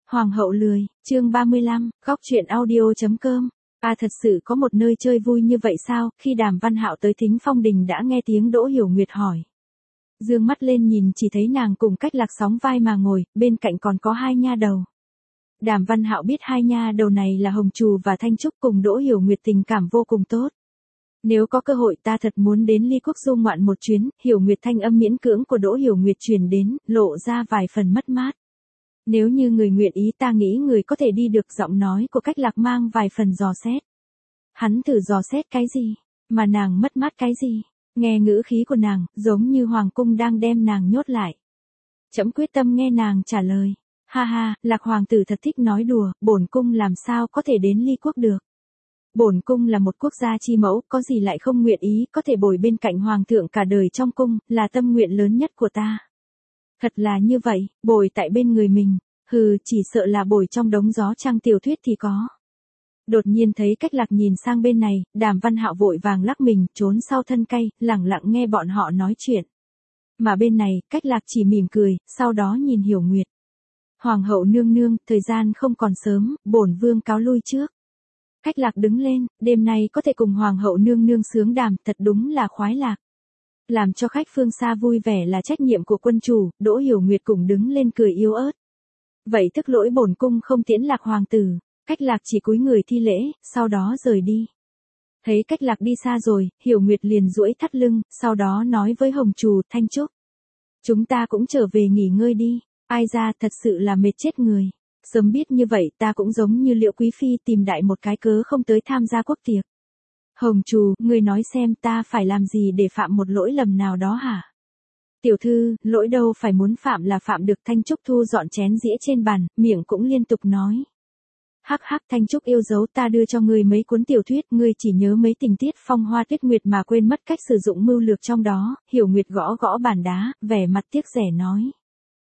Hoàng hậu lười, chương 35, góc truyện audio.com. Thật sự có một nơi chơi vui như vậy sao? Khi Đàm Văn Hạo tới Thính Phong Đình đã nghe tiếng Đỗ Hiểu Nguyệt hỏi. Dương mắt lên nhìn chỉ thấy nàng cùng Cách Lạc sóng vai mà ngồi, bên cạnh còn có hai nha đầu. Đàm Văn Hạo biết hai nha đầu này là Hồng Trù và Thanh Trúc, cùng Đỗ Hiểu Nguyệt tình cảm vô cùng tốt. Nếu có cơ hội ta thật muốn đến Ly Quốc du ngoạn một chuyến. Hiểu Nguyệt, thanh âm miễn cưỡng của Đỗ Hiểu Nguyệt truyền đến, lộ ra vài phần mất mát. Nếu như người nguyện ý ta nghĩ người có thể đi được. Giọng nói của Cách Lạc mang vài phần dò xét. Hắn thử dò xét cái gì? Mà nàng mất mát cái gì? Nghe ngữ khí của nàng, giống như hoàng cung đang đem nàng nhốt lại. Trẫm quyết tâm nghe nàng trả lời. Ha ha, Lạc hoàng tử thật thích nói đùa, bổn cung làm sao có thể đến Ly Quốc được. Bổn cung là một quốc gia chi mẫu, có gì lại không nguyện ý, có thể bồi bên cạnh hoàng thượng cả đời trong cung, là tâm nguyện lớn nhất của ta. Thật là như vậy, bồi tại bên người mình, chỉ sợ là bồi trong đống gió trang tiểu thuyết thì có. Đột nhiên thấy Cách Lạc nhìn sang bên này, Đàm Văn Hạo vội vàng lắc mình, trốn sau thân cây, lẳng lặng nghe bọn họ nói chuyện. Mà bên này, Cách Lạc chỉ mỉm cười, sau đó nhìn Hiểu Nguyệt. Hoàng hậu nương nương, thời gian không còn sớm, bổn vương cáo lui trước. Cách Lạc đứng lên, đêm nay có thể cùng Hoàng hậu nương nương sướng đàm, thật đúng là khoái lạc. Làm cho khách phương xa vui vẻ là trách nhiệm của quân chủ. Đỗ Hiểu Nguyệt cùng đứng lên cười yếu ớt. Vậy tức lỗi bổn cung không tiễn Lạc hoàng tử. Cách Lạc chỉ cúi người thi lễ, sau đó rời đi. Thấy Cách Lạc đi xa rồi, Hiểu Nguyệt liền duỗi thắt lưng, sau đó nói với Hồng Trù, Thanh Trúc. Chúng ta cũng trở về nghỉ ngơi đi. Ai ra, thật sự là mệt chết người. Sớm biết như vậy ta cũng giống như Liễu Quý Phi tìm đại một cái cớ không tới tham gia quốc tiệc. Hồng Trù, ngươi nói xem ta phải làm gì để phạm một lỗi lầm nào đó hả? Tiểu thư, lỗi đâu phải muốn phạm là phạm được. Thanh Trúc thu dọn chén dĩa trên bàn, miệng cũng liên tục nói. Hắc hắc, Thanh Trúc yêu dấu, ta đưa cho ngươi mấy cuốn tiểu thuyết, ngươi chỉ nhớ mấy tình tiết phong hoa tuyết nguyệt mà quên mất cách sử dụng mưu lược trong đó. Hiểu Nguyệt gõ gõ bàn đá, vẻ mặt tiếc rẻ nói.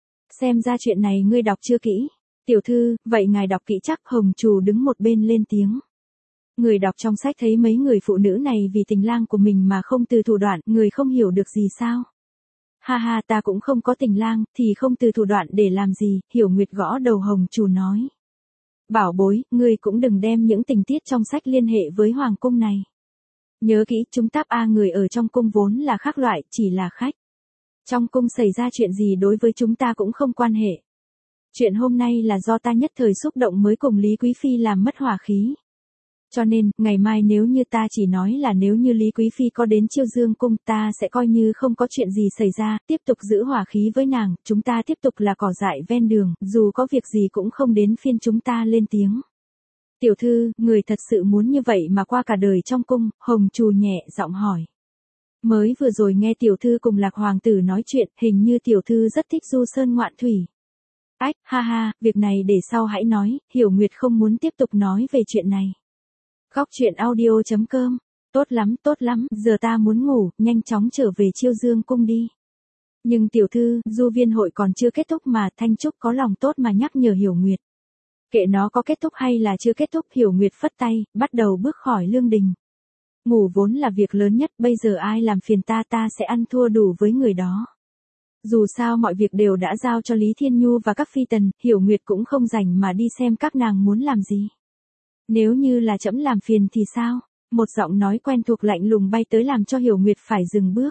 Xem ra chuyện này ngươi đọc chưa kỹ. Tiểu thư, vậy ngài đọc kỹ chắc. Hồng Trù đứng một bên lên tiếng. Người đọc trong sách thấy mấy người phụ nữ này vì tình lang của mình mà không từ thủ đoạn, người không hiểu được gì sao? Ha ha, ta cũng không có tình lang, thì không từ thủ đoạn để làm gì. Hiểu Nguyệt gõ đầu Hồng Trù nói. Bảo bối, ngươi cũng đừng đem những tình tiết trong sách liên hệ với hoàng cung này. Nhớ kỹ, chúng ta người ở trong cung vốn là khác loại, chỉ là khách. Trong cung xảy ra chuyện gì đối với chúng ta cũng không quan hệ. Chuyện hôm nay là do ta nhất thời xúc động mới cùng Lý Quý Phi làm mất hỏa khí. Cho nên, ngày mai nếu như ta chỉ nói là nếu như Lý Quý Phi có đến Chiêu Dương cung, ta sẽ coi như không có chuyện gì xảy ra, tiếp tục giữ hỏa khí với nàng, chúng ta tiếp tục là cỏ dại ven đường, dù có việc gì cũng không đến phiên chúng ta lên tiếng. Tiểu thư, người thật sự muốn như vậy mà qua cả đời trong cung? Hồng Trù nhẹ giọng hỏi. Mới vừa rồi nghe tiểu thư cùng Lạc hoàng tử nói chuyện, hình như tiểu thư rất thích du sơn ngoạn thủy. Ách, ha ha, việc này để sau hãy nói. Hiểu Nguyệt không muốn tiếp tục nói về chuyện này. Góc truyện audio.com. Tốt lắm, giờ ta muốn ngủ, nhanh chóng trở về Chiêu Dương cung đi. Nhưng tiểu thư, du viên hội còn chưa kết thúc mà. Thanh Trúc có lòng tốt mà nhắc nhở Hiểu Nguyệt. Kệ nó có kết thúc hay là chưa kết thúc. Hiểu Nguyệt phất tay, bắt đầu bước khỏi lương đình. Ngủ vốn là việc lớn nhất, bây giờ ai làm phiền ta sẽ ăn thua đủ với người đó. Dù sao mọi việc đều đã giao cho Lý Thiên Nhu và các phi tần, Hiểu Nguyệt cũng không rảnh mà đi xem các nàng muốn làm gì. Nếu như là trẫm làm phiền thì sao? Một giọng nói quen thuộc lạnh lùng bay tới làm cho Hiểu Nguyệt phải dừng bước.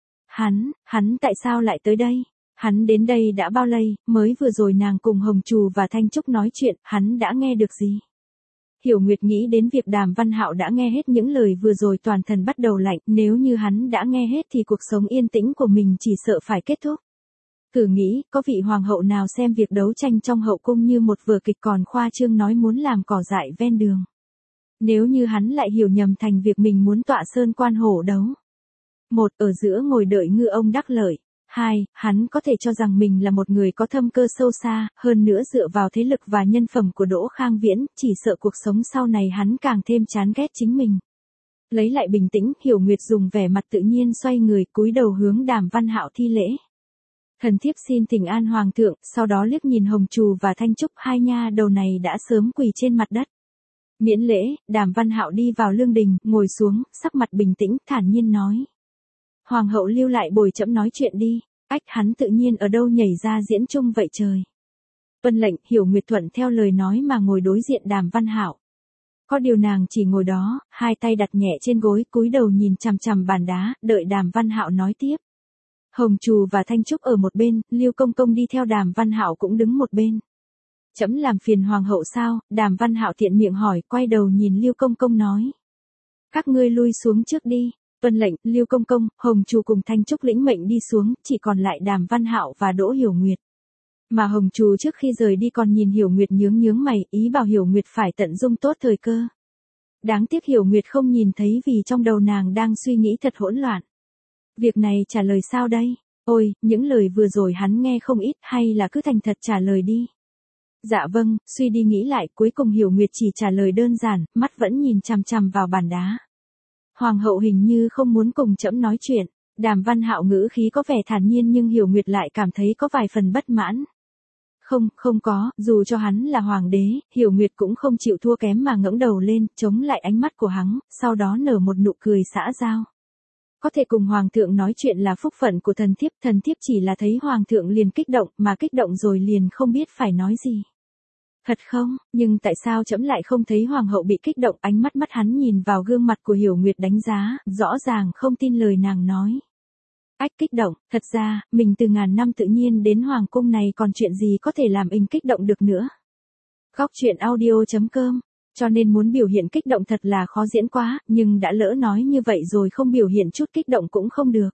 Hắn tại sao lại tới đây? Hắn đến đây đã bao lâu? Mới vừa rồi nàng cùng Hồng Trù và Thanh Trúc nói chuyện, hắn đã nghe được gì? Hiểu Nguyệt nghĩ đến việc Đàm Văn Hạo đã nghe hết những lời vừa rồi, toàn thân bắt đầu lạnh, nếu như hắn đã nghe hết thì cuộc sống yên tĩnh của mình chỉ sợ phải kết thúc. Thử nghĩ, có vị hoàng hậu nào xem việc đấu tranh trong hậu cung như một vở kịch còn khoa trương nói muốn làm cỏ dại ven đường. Nếu như hắn lại hiểu nhầm thành việc mình muốn tọa sơn quan hổ đấu. 1. Ở giữa ngồi đợi ngư ông đắc lợi. 2. Hắn có thể cho rằng mình là một người có thâm cơ sâu xa, hơn nữa dựa vào thế lực và nhân phẩm của Đỗ Khang Viễn, chỉ sợ cuộc sống sau này hắn càng thêm chán ghét chính mình. Lấy lại bình tĩnh, Hiểu Nguyệt dùng vẻ mặt tự nhiên xoay người, cúi đầu hướng Đàm Văn Hạo thi lễ. Thần thiếp xin thỉnh an hoàng thượng, sau đó liếc nhìn Hồng Trù và Thanh Trúc, hai nha đầu này đã sớm quỳ trên mặt đất. Miễn lễ, Đàm Văn Hạo đi vào lương đình, ngồi xuống, sắc mặt bình tĩnh, thản nhiên nói. Hoàng hậu lưu lại bồi trẫm nói chuyện đi. Ách, hắn tự nhiên ở đâu nhảy ra diễn chung vậy trời. Tuân lệnh, Hiểu Nguyệt thuận theo lời nói mà ngồi đối diện Đàm Văn Hạo. Có điều nàng chỉ ngồi đó, hai tay đặt nhẹ trên gối, cúi đầu nhìn chằm chằm bàn đá, đợi Đàm Văn Hạo nói tiếp. Hồng Trù và Thanh Trúc ở một bên, Lưu Công Công đi theo Đàm Văn Hạo cũng đứng một bên. Trẫm làm phiền hoàng hậu sao? Đàm Văn Hạo tiện miệng hỏi, quay đầu nhìn Lưu Công Công nói. Các ngươi lui xuống trước đi. Tuân lệnh, Lưu Công Công, Hồng Trù cùng Thanh Trúc lĩnh mệnh đi xuống, chỉ còn lại Đàm Văn Hạo và Đỗ Hiểu Nguyệt. Mà Hồng Trù trước khi rời đi còn nhìn Hiểu Nguyệt nhướng mày, ý bảo Hiểu Nguyệt phải tận dung tốt thời cơ. Đáng tiếc Hiểu Nguyệt không nhìn thấy vì trong đầu nàng đang suy nghĩ thật hỗn loạn. Việc này trả lời sao đây? Ôi, những lời vừa rồi hắn nghe không ít, hay là cứ thành thật trả lời đi. Dạ vâng, suy đi nghĩ lại, cuối cùng Hiểu Nguyệt chỉ trả lời đơn giản, mắt vẫn nhìn chằm chằm vào bàn đá. Hoàng hậu hình như không muốn cùng trẫm nói chuyện. Đàm Văn Hạo ngữ khí có vẻ thản nhiên nhưng Hiểu Nguyệt lại cảm thấy có vài phần bất mãn. Không có, dù cho hắn là hoàng đế, Hiểu Nguyệt cũng không chịu thua kém mà ngẩng đầu lên, chống lại ánh mắt của hắn, sau đó nở một nụ cười xã giao. Có thể cùng hoàng thượng nói chuyện là phúc phận của thần thiếp chỉ là thấy hoàng thượng liền kích động, mà kích động rồi liền không biết phải nói gì. Thật không, nhưng tại sao trẫm lại không thấy hoàng hậu bị kích động? Ánh mắt hắn nhìn vào gương mặt của Hiểu Nguyệt đánh giá, rõ ràng không tin lời nàng nói. Ách, kích động, thật ra, mình từ ngàn năm tự nhiên đến hoàng cung này còn chuyện gì có thể làm mình kích động được nữa. Góc truyện audio.com, cho nên muốn biểu hiện kích động thật là khó diễn quá, nhưng đã lỡ nói như vậy rồi không biểu hiện chút kích động cũng không được.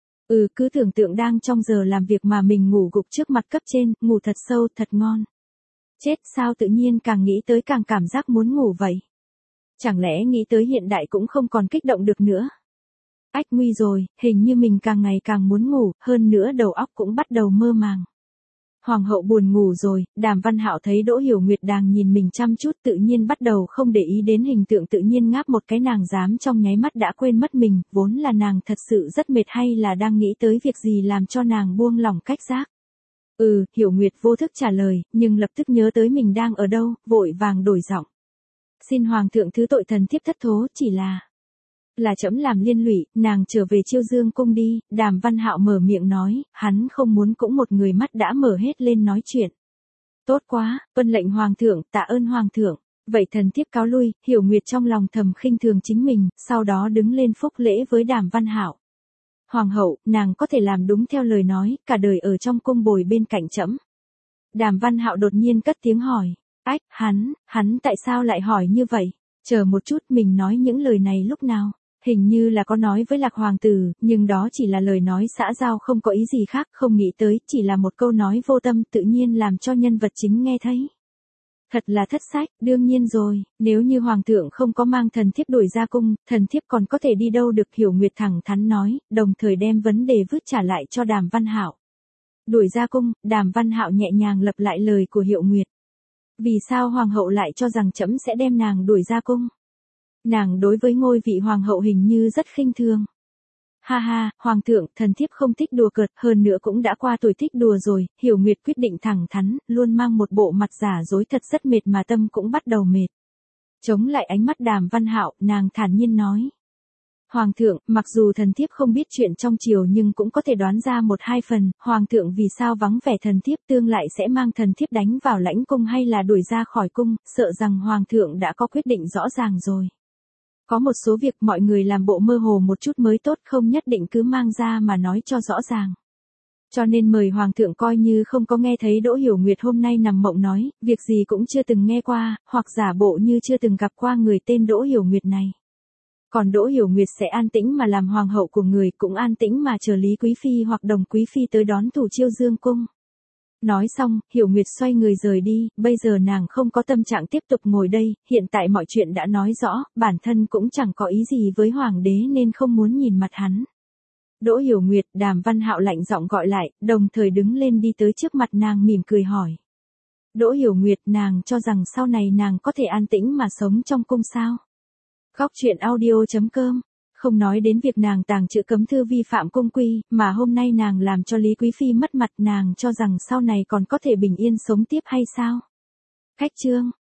Cứ tưởng tượng đang trong giờ làm việc mà mình ngủ gục trước mặt cấp trên, ngủ thật sâu, thật ngon. Chết, sao tự nhiên càng nghĩ tới càng cảm giác muốn ngủ vậy? Chẳng lẽ nghĩ tới hiện đại cũng không còn kích động được nữa? Ách, nguy rồi, hình như mình càng ngày càng muốn ngủ, hơn nữa đầu óc cũng bắt đầu mơ màng. Hoàng hậu buồn ngủ rồi, Đàm Văn Hạo thấy Đỗ Hiểu Nguyệt đang nhìn mình chăm chút tự nhiên bắt đầu không để ý đến hình tượng tự nhiên ngáp một cái, nàng dám trong nháy mắt đã quên mất mình, vốn là nàng thật sự rất mệt hay là đang nghĩ tới việc gì làm cho nàng buông lỏng cách giác. Hiểu Nguyệt vô thức trả lời, nhưng lập tức nhớ tới mình đang ở đâu, vội vàng đổi giọng. Xin hoàng thượng thứ tội, thần thiếp thất thố, chỉ là trẫm làm liên lụy, nàng trở về Chiêu Dương cung đi. Đàm Văn Hạo mở miệng nói, hắn không muốn cũng một người mắt đã mở hết lên nói chuyện. Tốt quá, tuân lệnh hoàng thượng, tạ ơn hoàng thượng. Vậy thần thiếp cáo lui. Hiểu Nguyệt trong lòng thầm khinh thường chính mình, sau đó đứng lên phúc lễ với Đàm Văn Hạo. Hoàng hậu, nàng có thể làm đúng theo lời nói, cả đời ở trong cung bồi bên cạnh trẫm. Đàm Văn Hạo đột nhiên cất tiếng hỏi. Ách, hắn tại sao lại hỏi như vậy? Chờ một chút, mình nói những lời này lúc nào? Hình như là có nói với Lạc hoàng tử, nhưng đó chỉ là lời nói xã giao, không có ý gì khác, không nghĩ tới, chỉ là một câu nói vô tâm tự nhiên làm cho nhân vật chính nghe thấy. Thật là thất sách, đương nhiên rồi, nếu như hoàng thượng không có mang thần thiếp đuổi ra cung, thần thiếp còn có thể đi đâu được? Hiểu Nguyệt thẳng thắn nói, đồng thời đem vấn đề vứt trả lại cho Đàm Văn Hạo. Đuổi ra cung? Đàm Văn Hạo nhẹ nhàng lặp lại lời của Hiểu Nguyệt. Vì sao hoàng hậu lại cho rằng trẫm sẽ đem nàng đuổi ra cung? Nàng đối với ngôi vị hoàng hậu hình như rất khinh thường. Ha ha, hoàng thượng, thần thiếp không thích đùa cợt, hơn nữa cũng đã qua tuổi thích đùa rồi. Hiểu Nguyệt quyết định thẳng thắn, luôn mang một bộ mặt giả dối thật rất mệt mà tâm cũng bắt đầu mệt. Chống lại ánh mắt Đàm Văn Hạo, nàng thản nhiên nói. Hoàng thượng, mặc dù thần thiếp không biết chuyện trong triều nhưng cũng có thể đoán ra một hai phần, hoàng thượng vì sao vắng vẻ thần thiếp, tương lại sẽ mang thần thiếp đánh vào lãnh cung hay là đuổi ra khỏi cung, sợ rằng hoàng thượng đã có quyết định rõ ràng rồi. Có một số việc mọi người làm bộ mơ hồ một chút mới tốt, không nhất định cứ mang ra mà nói cho rõ ràng. Cho nên mời hoàng thượng coi như không có nghe thấy Đỗ Hiểu Nguyệt hôm nay nằm mộng nói, việc gì cũng chưa từng nghe qua, hoặc giả bộ như chưa từng gặp qua người tên Đỗ Hiểu Nguyệt này. Còn Đỗ Hiểu Nguyệt sẽ an tĩnh mà làm hoàng hậu của người, cũng an tĩnh mà chờ Lý Quý Phi hoặc Đồng Quý Phi tới đón thủ Chiêu Dương cung. Nói xong, Hiểu Nguyệt xoay người rời đi, bây giờ nàng không có tâm trạng tiếp tục ngồi đây, hiện tại mọi chuyện đã nói rõ, bản thân cũng chẳng có ý gì với hoàng đế nên không muốn nhìn mặt hắn. Đỗ Hiểu Nguyệt, Đàm Văn Hạo lạnh giọng gọi lại, đồng thời đứng lên đi tới trước mặt nàng mỉm cười hỏi. Đỗ Hiểu Nguyệt, nàng cho rằng sau này nàng có thể an tĩnh mà sống trong cung sao? Góc truyện audio.com. Không nói đến việc nàng tàng trữ cấm thư vi phạm cung quy, mà hôm nay nàng làm cho Lý Quý Phi mất mặt, nàng cho rằng sau này còn có thể bình yên sống tiếp hay sao? Khách chương.